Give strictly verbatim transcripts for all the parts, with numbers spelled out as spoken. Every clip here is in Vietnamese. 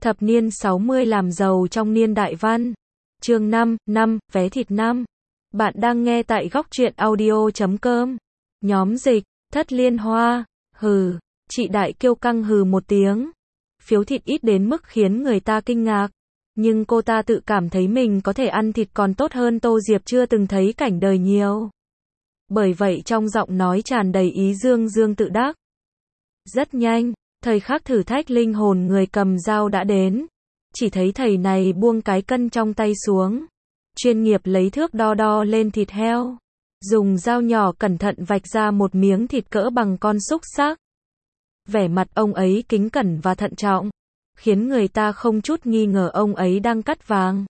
Thập niên sáu mươi làm giàu trong niên đại văn. Chương năm, năm, vé thịt năm. Bạn đang nghe tại góc truyện audio chấm com. Nhóm dịch, Thất Liên Hoa, hừ, chị đại kiêu căng hừ một tiếng. Phiếu thịt ít đến mức khiến người ta kinh ngạc. Nhưng cô ta tự cảm thấy mình có thể ăn thịt còn tốt hơn Tô Diệp chưa từng thấy cảnh đời nhiều. Bởi vậy trong giọng nói tràn đầy ý dương dương tự đắc. Rất nhanh, thời khắc thử thách linh hồn người cầm dao đã đến. Chỉ thấy thầy này buông cái cân trong tay xuống. Chuyên nghiệp lấy thước đo đo lên thịt heo. Dùng dao nhỏ cẩn thận vạch ra một miếng thịt cỡ bằng con xúc xác. Vẻ mặt ông ấy kính cẩn và thận trọng, khiến người ta không chút nghi ngờ ông ấy đang cắt vàng.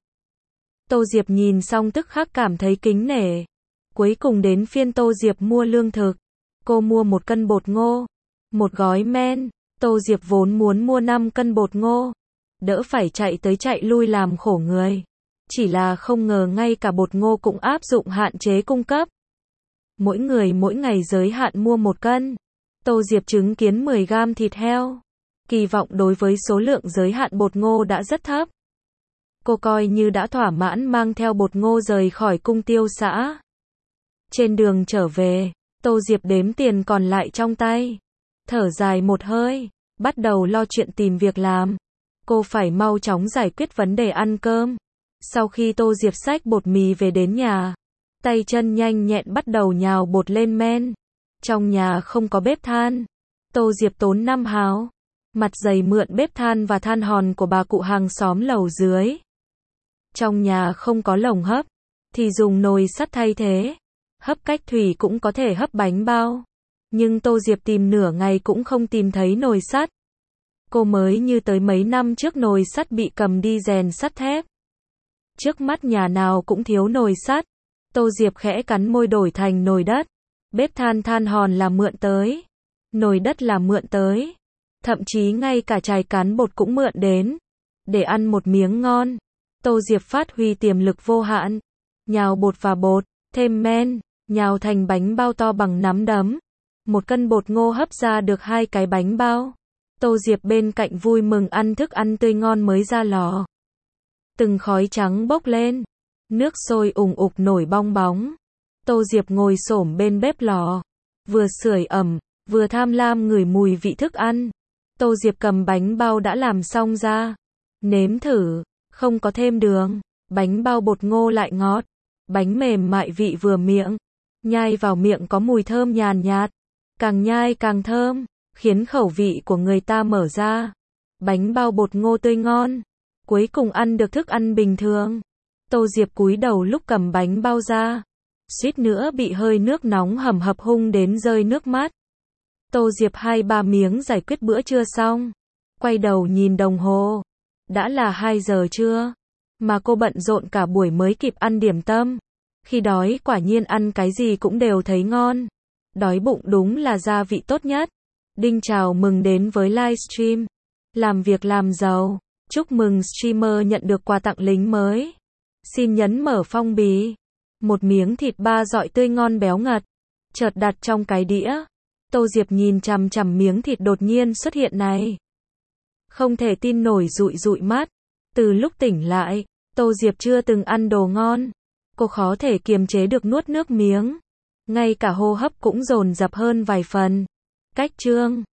Tô Diệp nhìn xong tức khắc cảm thấy kính nể. Cuối cùng đến phiên Tô Diệp mua lương thực. Cô mua một cân bột ngô, một gói men. Tô Diệp vốn muốn mua năm cân bột ngô, đỡ phải chạy tới chạy lui làm khổ người. Chỉ là không ngờ ngay cả bột ngô cũng áp dụng hạn chế cung cấp. Mỗi người mỗi ngày giới hạn mua một cân. Tô Diệp chứng kiến mười gam thịt heo. Kỳ vọng đối với số lượng giới hạn bột ngô đã rất thấp. Cô coi như đã thỏa mãn mang theo bột ngô rời khỏi cung tiêu xã. Trên đường trở về, Tô Diệp đếm tiền còn lại trong tay. Thở dài một hơi, bắt đầu lo chuyện tìm việc làm. Cô phải mau chóng giải quyết vấn đề ăn cơm. Sau khi Tô Diệp xách bột mì về đến nhà, tay chân nhanh nhẹn bắt đầu nhào bột lên men. Trong nhà không có bếp than. Tô Diệp tốn năm hào mặt dày mượn bếp than và than hòn của bà cụ hàng xóm lầu dưới. Trong nhà không có lồng hấp, thì dùng nồi sắt thay thế. Hấp cách thủy cũng có thể hấp bánh bao. Nhưng Tô Diệp tìm nửa ngày cũng không tìm thấy nồi sắt. Cô mới như tới mấy năm trước nồi sắt bị cầm đi rèn sắt thép. Trước mắt nhà nào cũng thiếu nồi sắt. Tô Diệp khẽ cắn môi đổi thành nồi đất. Bếp than than hòn là mượn tới. Nồi đất là mượn tới. Thậm chí ngay cả chài cán bột cũng mượn đến. Để ăn một miếng ngon, Tô Diệp phát huy tiềm lực vô hạn. Nhào bột và bột, thêm men, nhào thành bánh bao to bằng nắm đấm. Một cân bột ngô hấp ra được hai cái bánh bao. Tô Diệp bên cạnh vui mừng ăn thức ăn tươi ngon mới ra lò. Từng khói trắng bốc lên. Nước sôi ùng ục nổi bong bóng. Tô Diệp ngồi xổm bên bếp lò. Vừa sưởi ẩm, vừa tham lam ngửi mùi vị thức ăn. Tô Diệp cầm bánh bao đã làm xong ra. Nếm thử, không có thêm đường. Bánh bao bột ngô lại ngọt. Bánh mềm mại vị vừa miệng. Nhai vào miệng có mùi thơm nhàn nhạt. Càng nhai càng thơm, khiến khẩu vị của người ta mở ra. Bánh bao bột ngô tươi ngon. Cuối cùng ăn được thức ăn bình thường. Tô Diệp cúi đầu lúc cầm bánh bao ra. Suýt nữa bị hơi nước nóng hầm hập hung đến rơi nước mắt. Tô Diệp hai ba miếng giải quyết bữa trưa xong. Quay đầu nhìn đồng hồ. Đã là hai giờ trưa. Mà cô bận rộn cả buổi mới kịp ăn điểm tâm. Khi đói quả nhiên ăn cái gì cũng đều thấy ngon. Đói bụng đúng là gia vị tốt nhất. Đinh chào mừng đến với livestream. Làm việc làm giàu. Chúc mừng streamer nhận được quà tặng lính mới. Xin nhấn mở phong bì. Một miếng thịt ba dọi tươi ngon béo ngật. Chợt đặt trong cái đĩa. Tô Diệp nhìn chằm chằm miếng thịt đột nhiên xuất hiện này. Không thể tin nổi dụi dụi mắt. Từ lúc tỉnh lại, Tô Diệp chưa từng ăn đồ ngon. Cô khó thể kiềm chế được nuốt nước miếng. Ngay cả hô hấp cũng dồn dập hơn vài phần. Cách chương